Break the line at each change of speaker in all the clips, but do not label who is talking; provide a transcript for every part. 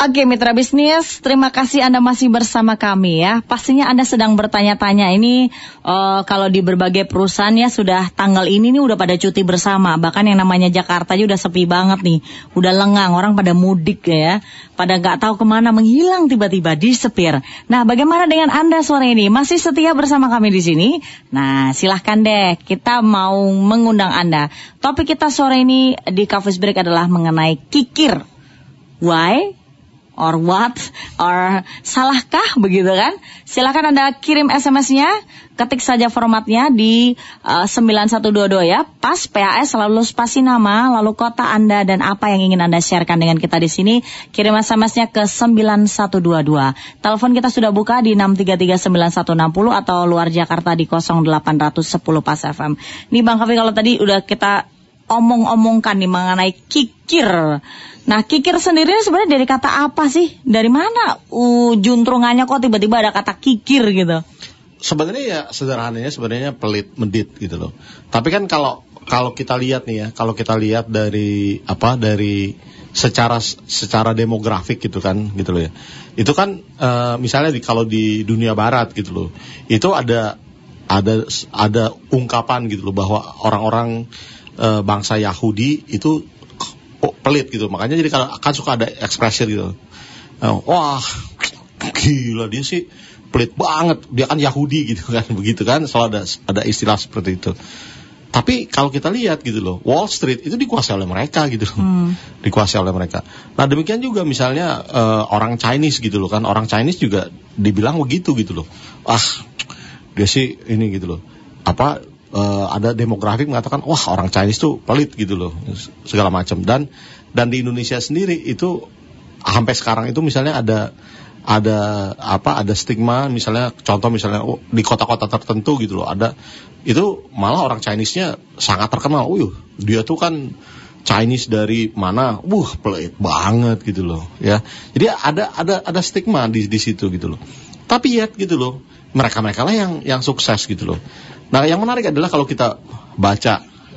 Oke, mitra bisnis, terima kasih Anda masih bersama kami ya. Pastinya Anda sedang bertanya-tanya ini kalau di berbagai perusahaan ya sudah tanggal ini nih udah pada cuti bersama. Bahkan yang namanya Jakarta aja udah sepi banget nih, udah lengang, orang pada mudik ya, pada nggak tahu kemana, menghilang tiba-tiba, disepir. Nah, bagaimana dengan Anda sore ini? Masih setia bersama kami di sini? Nah, silahkan deh, kita mau mengundang Anda. Topik kita sore ini di Coffee Break adalah mengenai kikir. Why? Or what? Or salahkah begitu kan? Silakan Anda kirim SMS-nya, ketik saja formatnya di 9122 ya. Pas PAS lalu spasi nama, lalu kota Anda dan apa yang ingin Anda sharekan dengan kita di sini. Kirim SMS-nya ke 9122. Telepon kita sudah buka di 6339160 atau luar Jakarta di 0810 Pas FM. Nih Bang Kavi, kalau tadi udah kita omong-omongkan nih mengenai kikir. Nah, kikir sendiri sebenarnya dari kata apa sih? Dari mana juntrungannya kok tiba-tiba ada kata kikir gitu?
Sebenarnya ya sederhananya sebenarnya pelit, medit gitu loh. Tapi kan kalau kita lihat nih ya, kalau kita lihat dari secara demografik gitu kan gitu loh ya. Itu kan misalnya kalau di dunia barat gitu loh. Itu ada ungkapan gitu loh bahwa orang-orang bangsa Yahudi itu pelit gitu, makanya jadi kan suka ada ekspresi gitu, wah gila dia sih pelit banget, dia kan Yahudi gitu kan, begitu kan, selalu ada istilah seperti itu. Tapi kalau kita lihat gitu loh, Wall Street itu dikuasai oleh mereka gitu loh, dikuasai oleh mereka. Nah demikian juga misalnya orang Chinese gitu loh kan, orang Chinese juga dibilang begitu gitu loh, dia sih ini gitu loh, ada demografik mengatakan wah orang Chinese tuh pelit gitu loh segala macam, dan di Indonesia sendiri itu sampai sekarang itu misalnya ada stigma, misalnya contoh misalnya di kota-kota tertentu gitu loh, ada itu malah orang Chinese-nya sangat terkenal, dia tuh kan Chinese dari mana, pelit banget gitu loh ya. Jadi ada stigma di situ gitu loh. Tapi ya gitu loh, mereka lah yang sukses gitu loh. Nah, yang menarik adalah kalau kita baca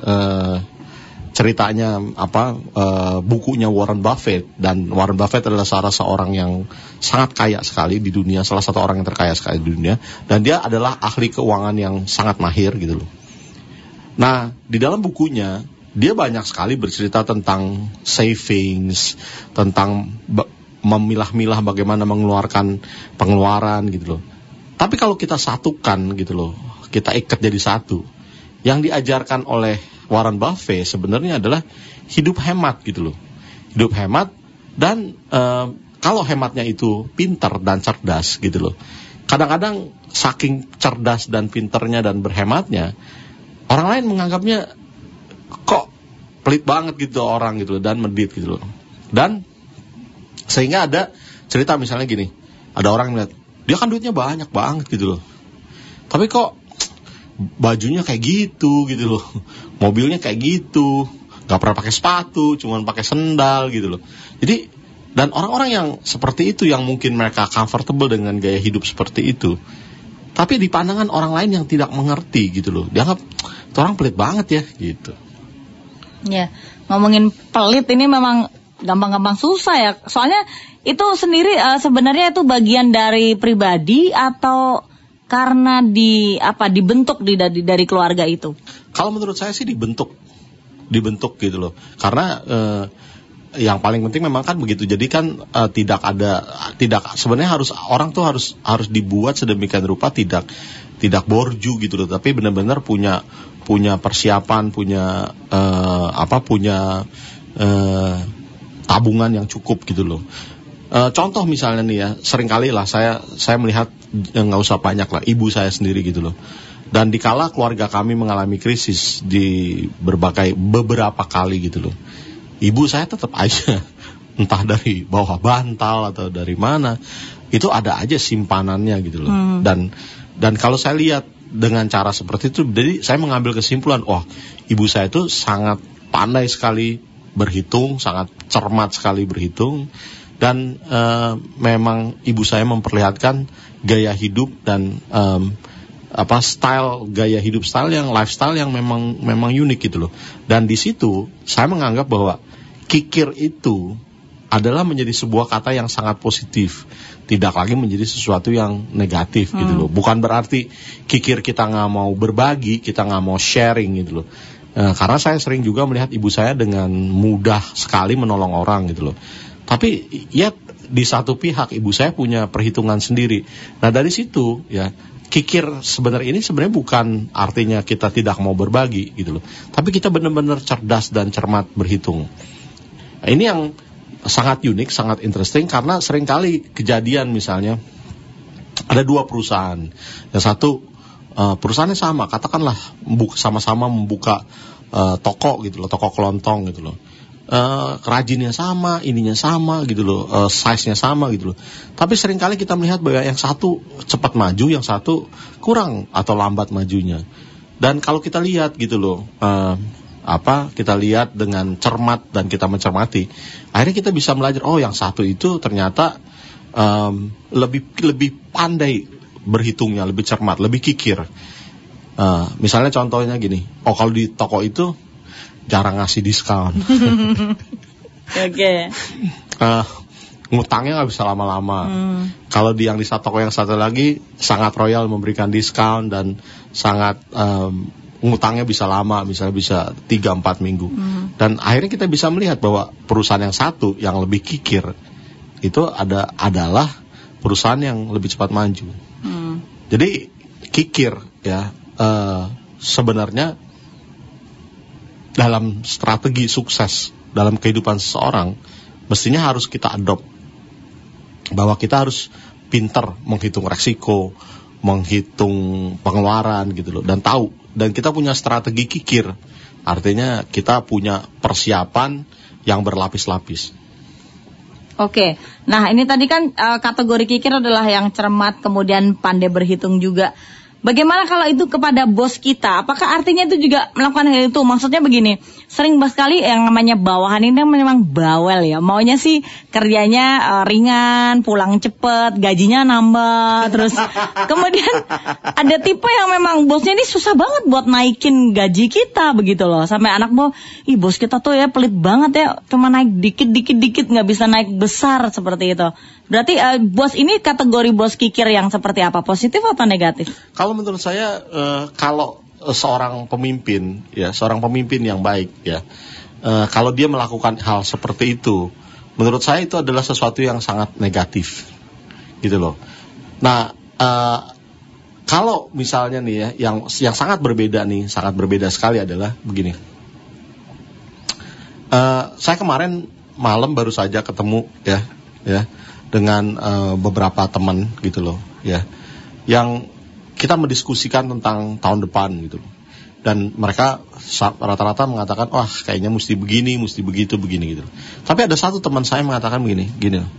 ceritanya bukunya Warren Buffett, dan Warren Buffett adalah salah seorang yang sangat kaya sekali di dunia, salah satu orang yang terkaya sekali di dunia, dan dia adalah ahli keuangan yang sangat mahir gitu loh. Nah, di dalam bukunya dia banyak sekali bercerita tentang savings, tentang memilah-milah bagaimana mengeluarkan pengeluaran gitu loh. Tapi kalau kita satukan gitu loh, kita ikat jadi satu, yang diajarkan oleh Warren Buffett sebenarnya adalah hidup hemat gitu loh. Hidup hemat, dan kalau hematnya itu pintar dan cerdas gitu loh. Kadang-kadang saking cerdas dan pintarnya dan berhematnya, orang lain menganggapnya kok pelit banget gitu orang gitu loh, dan medit gitu loh. Dan sehingga ada cerita misalnya gini, ada orang melihat dia kan duitnya banyak banget gitu loh, tapi kok bajunya kayak gitu loh, mobilnya kayak gitu, gak pernah pakai sepatu, cuman pakai sendal gitu loh. Jadi, dan orang-orang yang seperti itu, yang mungkin mereka comfortable dengan gaya hidup seperti itu, tapi di pandangan orang lain yang tidak mengerti gitu loh, dianggap itu orang pelit banget ya gitu.
Ya, ngomongin pelit ini memang gampang-gampang susah ya, soalnya itu sendiri sebenarnya itu bagian dari pribadi atau karena dibentuk dari keluarga itu?
Kalau menurut saya sih dibentuk gitu loh. Karena yang paling penting memang kan begitu. Jadi kan sebenarnya orang tuh harus dibuat sedemikian rupa tidak borju gitu loh, tapi benar-benar punya persiapan, punya tabungan yang cukup gitu loh. Contoh misalnya nih ya, seringkali lah saya melihat, nggak usah banyak lah, ibu saya sendiri gitu loh. Dan dikala keluarga kami mengalami krisis di beberapa kali gitu loh, ibu saya tetap aja entah dari bawah bantal atau dari mana, itu ada aja simpanannya gitu loh. Dan kalau saya lihat dengan cara seperti itu, jadi saya mengambil kesimpulan, ibu saya itu sangat pandai sekali berhitung, sangat cermat sekali berhitung. Dan memang ibu saya memperlihatkan gaya hidup dan lifestyle yang memang unik gitu loh. Dan di situ saya menganggap bahwa kikir itu adalah menjadi sebuah kata yang sangat positif, tidak lagi menjadi sesuatu yang negatif gitu loh. Bukan berarti kikir kita nggak mau berbagi, kita nggak mau sharing gitu loh. Karena saya sering juga melihat ibu saya dengan mudah sekali menolong orang gitu loh. Tapi ya di satu pihak ibu saya punya perhitungan sendiri. Nah dari situ ya, kikir sebenarnya bukan artinya kita tidak mau berbagi gitu loh. Tapi kita benar-benar cerdas dan cermat berhitung. Nah, ini yang sangat unik, sangat interesting, karena seringkali kejadian misalnya ada dua perusahaan. Yang satu perusahaannya sama, katakanlah sama-sama membuka toko gitu loh, toko kelontong gitu loh. Kerajinnya sama, ininya sama gitu loh, size-nya sama gitu loh. Tapi seringkali kita melihat bahwa yang satu cepat maju, yang satu kurang atau lambat majunya. Dan kalau kita lihat gitu loh, kita lihat dengan cermat dan kita mencermati, akhirnya kita bisa belajar, oh yang satu itu ternyata lebih pandai berhitungnya, lebih cermat, lebih kikir. Misalnya contohnya gini, kalau di toko itu jarang ngasih diskon.
Oke.
Ngutangnya nggak bisa lama-lama. Kalau yang di toko yang satu lagi sangat royal memberikan diskon dan sangat ngutangnya bisa lama, misalnya bisa 3-4 minggu. Dan akhirnya kita bisa melihat bahwa perusahaan yang satu yang lebih kikir itu adalah perusahaan yang lebih cepat maju. Jadi kikir ya sebenarnya dalam strategi sukses dalam kehidupan seseorang mestinya harus kita adopt, bahwa kita harus pintar menghitung resiko, menghitung pengeluaran gitu loh, dan tahu, dan kita punya strategi kikir, artinya kita punya persiapan yang berlapis-lapis.
Oke, nah ini tadi kan kategori kikir adalah yang cermat, kemudian pandai berhitung juga. Bagaimana kalau itu kepada bos kita? Apakah artinya itu juga melakukan hal itu? Maksudnya begini, sering sekali yang namanya bawahan ini memang bawel ya. Maunya sih kerjanya ringan, pulang cepet, gajinya nambah. Terus kemudian ada tipe yang memang bosnya ini susah banget buat naikin gaji kita begitu loh. Sampai anak bos, bos kita tuh ya pelit banget ya, cuma naik dikit, nggak bisa naik besar seperti itu. Berarti bos ini kategori bos kikir yang seperti apa? Positif atau negatif?
Kalau menurut saya, kalau seorang pemimpin yang baik ya, kalau dia melakukan hal seperti itu, menurut saya itu adalah sesuatu yang sangat negatif, gitu loh. Nah, kalau misalnya nih ya, yang sangat berbeda sekali adalah begini. Saya kemarin malam baru saja ketemu ya dengan beberapa teman gitu loh ya, yang kita mendiskusikan tentang tahun depan gitu loh. Dan mereka rata-rata mengatakan, wah kayaknya mesti begini, mesti begitu, begini gitu loh. Tapi ada satu teman saya mengatakan gini loh.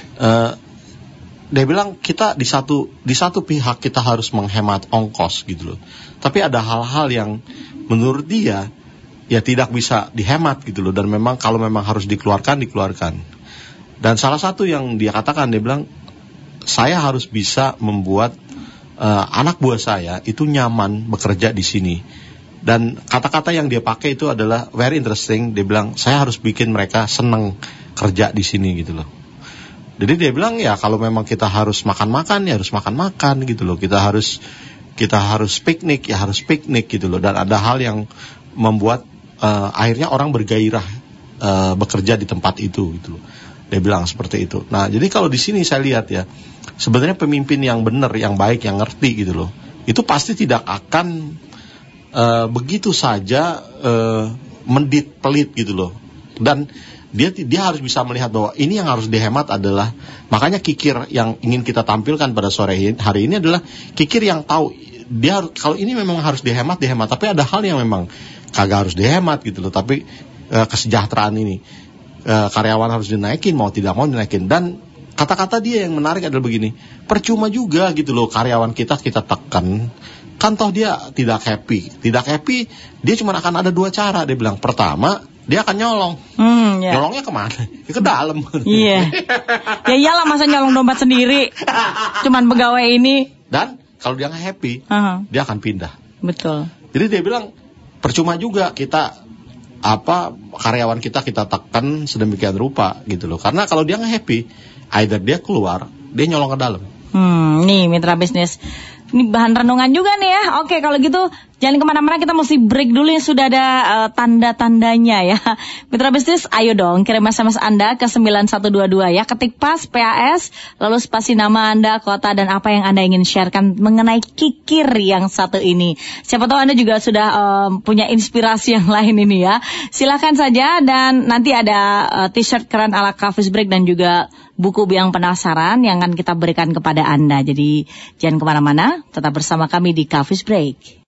Dia bilang kita di satu pihak kita harus menghemat ongkos gitu loh. Tapi ada hal-hal yang menurut dia ya tidak bisa dihemat gitu loh, dan memang kalau memang harus dikeluarkan. Dan salah satu yang dia katakan, dia bilang, saya harus bisa membuat anak buah saya itu nyaman bekerja di sini. Dan kata-kata yang dia pakai itu adalah very interesting. Dia bilang, saya harus bikin mereka senang kerja di sini gitu loh. Jadi dia bilang, ya kalau memang kita harus makan-makan, ya harus makan-makan gitu loh. Kita harus piknik, ya harus piknik gitu loh. Dan ada hal yang membuat akhirnya orang bergairah bekerja di tempat itu gitu loh. Dia bilang seperti itu. Nah, jadi kalau di sini saya lihat ya, sebenarnya pemimpin yang benar, yang baik, yang ngerti gitu loh, itu pasti tidak akan begitu saja mendit pelit gitu loh. Dan dia harus bisa melihat bahwa ini yang harus dihemat adalah, makanya kikir yang ingin kita tampilkan pada sore hari ini adalah kikir yang tahu dia kalau ini memang harus dihemat, tapi ada hal yang memang kagak harus dihemat gitu loh. Tapi kesejahteraan ini, karyawan harus dinaikin, mau tidak mau dinaikin. Dan kata-kata dia yang menarik adalah begini, percuma juga gitu loh karyawan kita tekan, kan toh dia tidak happy, dia cuma akan ada dua cara. Dia bilang, pertama dia akan nyolong. Nyolongnya kemana? Ke dalam.
Iya. Ya iyalah, masa nyolong dompet sendiri, cuman pegawai ini.
Dan kalau dia nggak happy, dia akan pindah.
Betul.
Jadi dia bilang, percuma juga kita karyawan kita tekan sedemikian rupa gitu loh. Karena kalau dia nggak happy, either dia keluar, dia nyolong ke dalam.
Nih mitra bisnis, ini bahan renungan juga nih ya. Oke, kalau gitu jangan kemana-mana, kita mesti break dulu, yang sudah ada tanda-tandanya ya. Mitra bisnis, ayo dong kirim SMS Anda ke 9122 ya. Ketik PAS, lalu spasi nama Anda, kota, dan apa yang Anda ingin sharekan mengenai kikir yang satu ini. Siapa tahu Anda juga sudah punya inspirasi yang lain ini ya. Silakan saja, dan nanti ada t-shirt keren ala Coffee Break dan juga buku Biang Penasaran yang akan kita berikan kepada Anda. Jadi jangan kemana-mana, tetap bersama kami di Coffee Break.